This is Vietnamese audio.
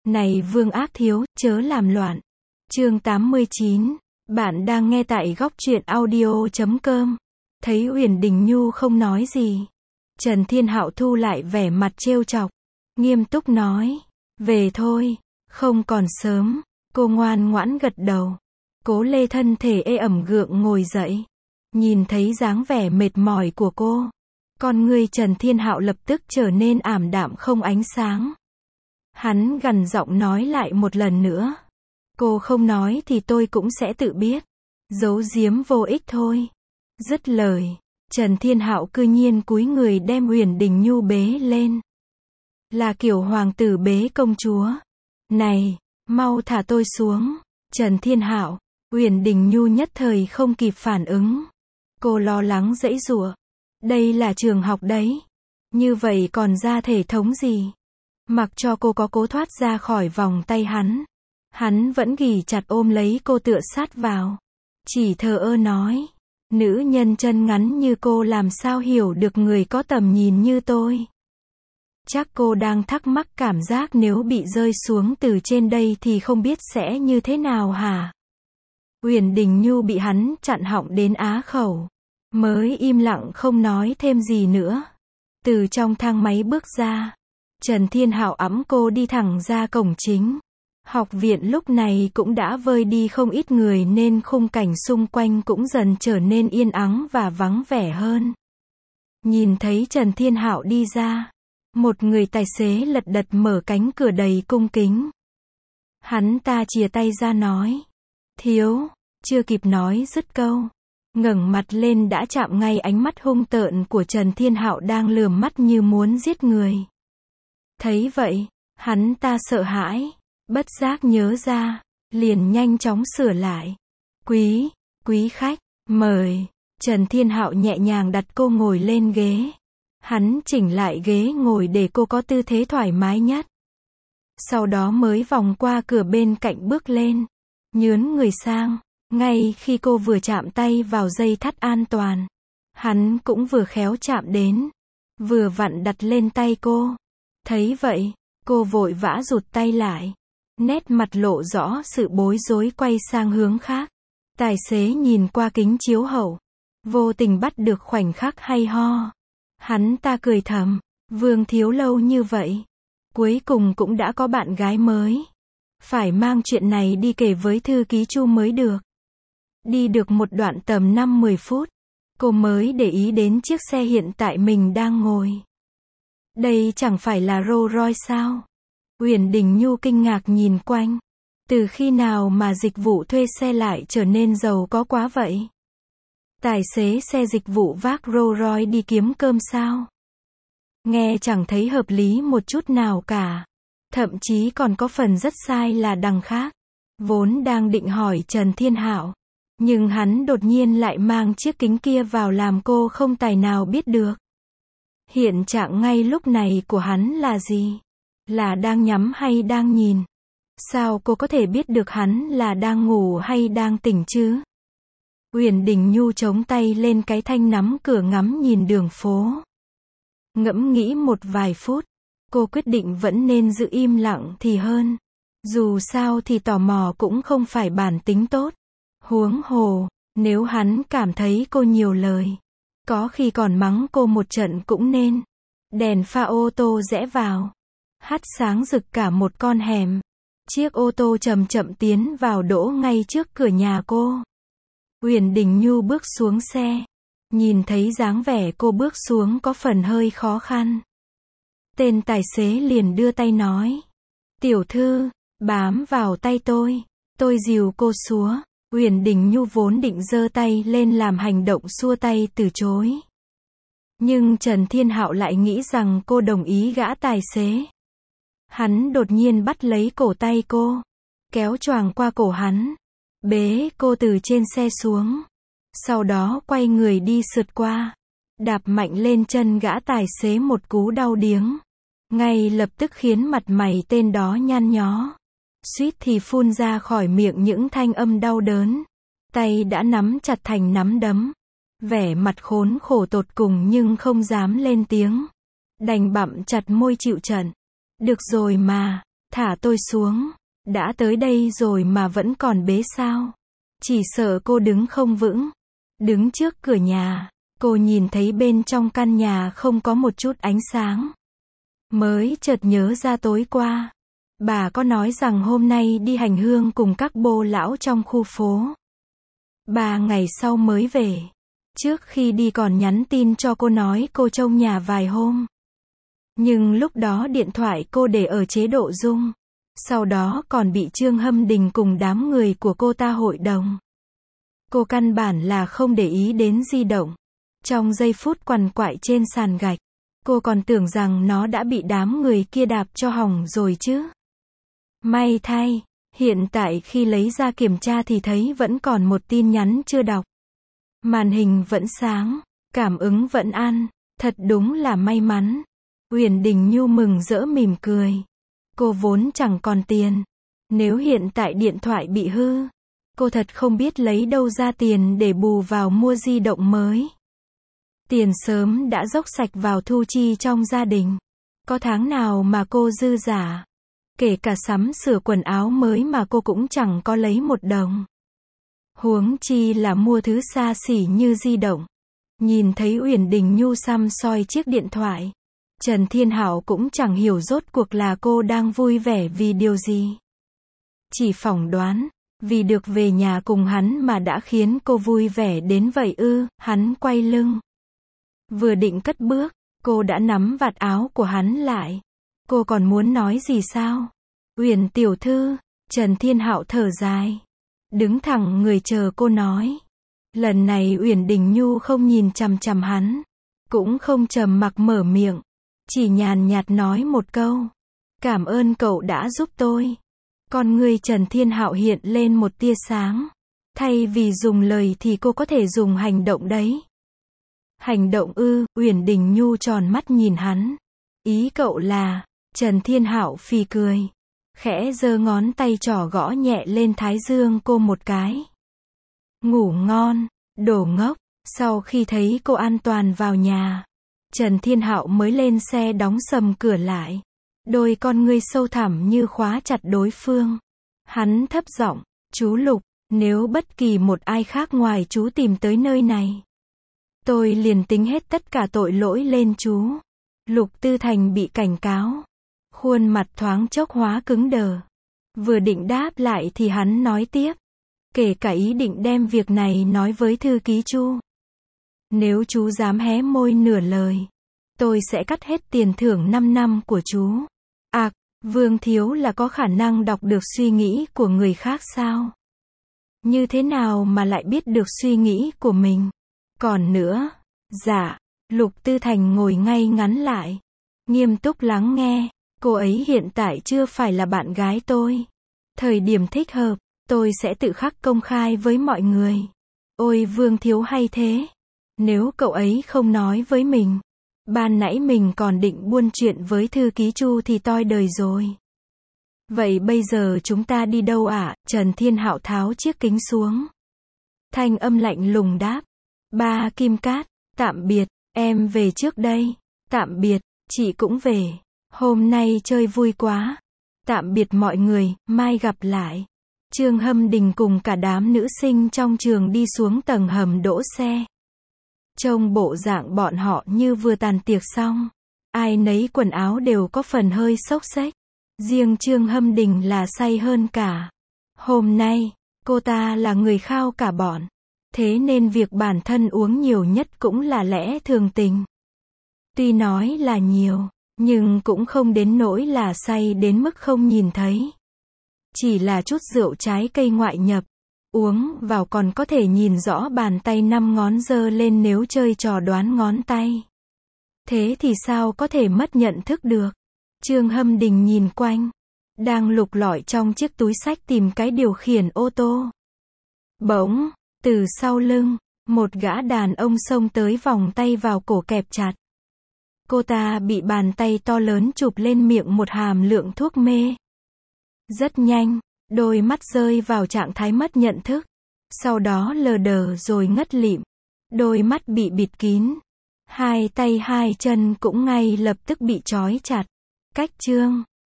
Này Vương Ác Thiếu, chớ làm loạn. Chương 89. Bạn đang nghe tại góc truyện audio.com. Thấy Uyển Đình Nhu không nói gì, Trần Thiên Hạo thu lại vẻ mặt trêu chọc, nghiêm túc nói, về thôi, không còn sớm. Cô ngoan ngoãn gật đầu. Cố Lê thân thể ê ẩm gượng ngồi dậy. Nhìn thấy dáng vẻ mệt mỏi của cô, con người Trần Thiên Hạo lập tức trở nên ảm đạm không ánh sáng. Hắn gằn giọng nói lại một lần nữa. Cô không nói thì tôi cũng sẽ tự biết. Giấu giếm vô ích thôi. Dứt lời, Trần Thiên Hạo cư nhiên cúi người đem Uyển Đình Nhu bế lên. Là kiểu hoàng tử bế công chúa. Này, mau thả tôi xuống. Trần Thiên Hạo. Uyển Đình Nhu nhất thời không kịp phản ứng. Cô lo lắng giãy giụa. Đây là trường học đấy. Như vậy còn ra thể thống gì? Mặc cho cô có cố thoát ra khỏi vòng tay hắn vẫn ghì chặt ôm lấy cô tựa sát vào. Chỉ thờ ơ nói, nữ nhân chân ngắn như cô làm sao hiểu được người có tầm nhìn như tôi. Chắc cô đang thắc mắc cảm giác nếu bị rơi xuống từ trên đây thì không biết sẽ như thế nào hả? Uyển Đình Nhu bị hắn chặn họng đến á khẩu, mới im lặng không nói thêm gì nữa. Từ trong thang máy bước ra, Trần Thiên Hạo ẵm cô đi thẳng ra cổng chính. Học viện lúc này cũng đã vơi đi không ít người nên khung cảnh xung quanh cũng dần trở nên yên ắng và vắng vẻ hơn. Nhìn thấy Trần Thiên Hạo đi ra, một người tài xế lật đật mở cánh cửa đầy cung kính. Hắn ta chìa tay ra nói, thiếu, chưa kịp nói dứt câu, ngẩng mặt lên đã chạm ngay ánh mắt hung tợn của Trần Thiên Hạo đang lườm mắt như muốn giết người. Thấy vậy, hắn ta sợ hãi, bất giác nhớ ra, liền nhanh chóng sửa lại. Quý khách, mời. Trần Thiên Hạo nhẹ nhàng đặt cô ngồi lên ghế. Hắn chỉnh lại ghế ngồi để cô có tư thế thoải mái nhất. Sau đó mới vòng qua cửa bên cạnh bước lên, nhướn người sang. Ngay khi cô vừa chạm tay vào dây thắt an toàn, hắn cũng vừa khéo chạm đến, vừa vặn đặt lên tay cô. Thấy vậy, cô vội vã rụt tay lại, nét mặt lộ rõ sự bối rối quay sang hướng khác. Tài xế nhìn qua kính chiếu hậu, vô tình bắt được khoảnh khắc hay ho. Hắn ta cười thầm, Vương thiếu lâu như vậy, cuối cùng cũng đã có bạn gái mới. Phải mang chuyện này đi kể với thư ký Chu mới được. Đi được một đoạn tầm 5-10 phút, cô mới để ý đến chiếc xe hiện tại mình đang ngồi. Đây chẳng phải là Rolls Royce sao? Uyển Đình Nhu kinh ngạc nhìn quanh. Từ khi nào mà dịch vụ thuê xe lại trở nên giàu có quá vậy? Tài xế xe dịch vụ vác Rolls Royce đi kiếm cơm sao? Nghe chẳng thấy hợp lý một chút nào cả. Thậm chí còn có phần rất sai là đằng khác. Vốn đang định hỏi Trần Thiên Hạo, nhưng hắn đột nhiên lại mang chiếc kính kia vào làm cô không tài nào biết được. Hiện trạng ngay lúc này của hắn là gì? Là đang nhắm hay đang nhìn? Sao cô có thể biết được hắn là đang ngủ hay đang tỉnh chứ? Uyển Đình Nhu chống tay lên cái thanh nắm cửa ngắm nhìn đường phố. Ngẫm nghĩ một vài phút, cô quyết định vẫn nên giữ im lặng thì hơn. Dù sao thì tò mò cũng không phải bản tính tốt. Huống hồ, nếu hắn cảm thấy cô nhiều lời, có khi còn mắng cô một trận cũng nên. Đèn pha ô tô rẽ vào, hắt sáng rực cả một con hẻm. Chiếc ô tô chậm chậm tiến vào đỗ ngay trước cửa nhà cô. Uyển Đình Nhu bước xuống xe, nhìn thấy dáng vẻ cô bước xuống có phần hơi khó khăn. Tên tài xế liền đưa tay nói, tiểu thư, bám vào tay tôi dìu cô xuống. Uyển Đình Nhu vốn định giơ tay lên làm hành động xua tay từ chối. Nhưng Trần Thiên Hạo lại nghĩ rằng cô đồng ý gã tài xế. Hắn đột nhiên bắt lấy cổ tay cô, kéo choàng qua cổ hắn, bế cô từ trên xe xuống. Sau đó quay người đi sượt qua, đạp mạnh lên chân gã tài xế một cú đau điếng. Ngay lập tức khiến mặt mày tên đó nhăn nhó. Suýt thì phun ra khỏi miệng những thanh âm đau đớn. Tay đã nắm chặt thành nắm đấm. Vẻ mặt khốn khổ tột cùng nhưng không dám lên tiếng. Đành bặm chặt môi chịu trận. Được rồi mà, Thả tôi xuống. Đã tới đây rồi mà vẫn còn bế sao? Chỉ sợ cô đứng không vững. Đứng trước cửa nhà, cô nhìn thấy bên trong căn nhà không có một chút ánh sáng. Mới chợt nhớ ra tối qua, bà có nói rằng hôm nay đi hành hương cùng các bô lão trong khu phố. 3 ngày sau mới về. Trước khi đi còn nhắn tin cho cô nói cô trông nhà vài hôm. Nhưng lúc đó điện thoại cô để ở chế độ rung. Sau đó còn bị Trương Hâm Đình cùng đám người của cô ta hội đồng. Cô căn bản là không để ý đến di động. Trong giây phút quằn quại trên sàn gạch, cô còn tưởng rằng nó đã bị đám người kia đạp cho hỏng rồi chứ. May thay, hiện tại khi lấy ra kiểm tra thì thấy vẫn còn một tin nhắn chưa đọc. Màn hình vẫn sáng, cảm ứng vẫn ăn, thật đúng là may mắn. Uyển Đình Nhu mừng rỡ mỉm cười. Cô vốn chẳng còn tiền. Nếu hiện tại điện thoại bị hư, cô thật không biết lấy đâu ra tiền để bù vào mua di động mới. Tiền sớm đã dốc sạch vào thu chi trong gia đình. Có tháng nào mà cô dư giả. Kể cả sắm sửa quần áo mới mà cô cũng chẳng có lấy một đồng. Huống chi là mua thứ xa xỉ như di động. Nhìn thấy Uyển Đình Nhu săm soi chiếc điện thoại, Trần Thiên Hạo cũng chẳng hiểu rốt cuộc là cô đang vui vẻ vì điều gì. Chỉ phỏng đoán, vì được về nhà cùng hắn mà đã khiến cô vui vẻ đến vậy ư. Hắn quay lưng. Vừa định cất bước, cô đã nắm vạt áo của hắn lại. Cô còn muốn nói gì sao? Uyển tiểu thư, Trần Thiên Hạo thở dài. Đứng thẳng người chờ cô nói. Lần này Uyển Đình Nhu không nhìn chằm chằm hắn. Cũng không trầm mặc mở miệng. Chỉ nhàn nhạt nói một câu. Cảm ơn cậu đã giúp tôi. Con người Trần Thiên Hạo hiện lên một tia sáng. Thay vì dùng lời thì cô có thể dùng hành động đấy. Hành động ư? Uyển Đình Nhu tròn mắt nhìn hắn. Ý cậu là... Trần Thiên Hạo phì cười. Khẽ giơ ngón tay trỏ gõ nhẹ lên thái dương cô một cái. Ngủ ngon, đồ ngốc. Sau khi thấy cô an toàn vào nhà, Trần Thiên Hạo mới lên xe đóng sầm cửa lại. Đôi con ngươi sâu thẳm như khóa chặt đối phương. Hắn thấp giọng, chú Lục, nếu bất kỳ một ai khác ngoài chú tìm tới nơi này, tôi liền tính hết tất cả tội lỗi lên chú. Lục Tư Thành bị cảnh cáo. Khuôn mặt thoáng chốc hóa cứng đờ. Vừa định đáp lại thì hắn nói tiếp. Kể cả ý định đem việc này nói với thư ký Chu. Nếu chú dám hé môi nửa lời, tôi sẽ cắt hết tiền thưởng 5 năm của chú. À, Vương Thiếu là có khả năng đọc được suy nghĩ của người khác sao? Như thế nào mà lại biết được suy nghĩ của mình? Còn nữa, dạ, Lục Tư Thành ngồi ngay ngắn lại. Nghiêm túc lắng nghe. Cô ấy hiện tại chưa phải là bạn gái tôi. Thời điểm thích hợp, tôi sẽ tự khắc công khai với mọi người. Ôi Vương Thiếu hay thế. Nếu cậu ấy không nói với mình, ban nãy mình còn định buôn chuyện với thư ký Chu thì toi đời rồi. Vậy bây giờ chúng ta đi đâu ạ? Trần Thiên Hạo tháo chiếc kính xuống. Thanh âm lạnh lùng đáp. Ba Kim Cát, tạm biệt, em về trước đây. Tạm biệt, chị cũng về. Hôm nay chơi vui quá. Tạm biệt mọi người, mai gặp lại. Trương Hâm Đình cùng cả đám nữ sinh trong trường đi xuống tầng hầm đỗ xe. Trông bộ dạng bọn họ như vừa tàn tiệc xong. Ai nấy quần áo đều có phần hơi xốc xếch. Riêng Trương Hâm Đình là say hơn cả. Hôm nay, cô ta là người khao cả bọn. Thế nên việc bản thân uống nhiều nhất cũng là lẽ thường tình. Tuy nói là nhiều, nhưng cũng không đến nỗi là say đến mức không nhìn thấy. Chỉ là chút rượu trái cây ngoại nhập. Uống vào còn có thể nhìn rõ bàn tay 5 ngón giơ lên nếu chơi trò đoán ngón tay. Thế thì sao có thể mất nhận thức được? Trương Hâm Đình nhìn quanh. Đang lục lọi trong chiếc túi xách tìm cái điều khiển ô tô. Bỗng, từ sau lưng, một gã đàn ông xông tới vòng tay vào cổ kẹp chặt. Cô ta bị bàn tay to lớn chụp lên miệng một hàm lượng thuốc mê. Rất nhanh, đôi mắt rơi vào trạng thái mất nhận thức. Sau đó lờ đờ rồi ngất lịm. Đôi mắt bị bịt kín. Hai tay hai chân cũng ngay lập tức bị trói chặt. Cách Trương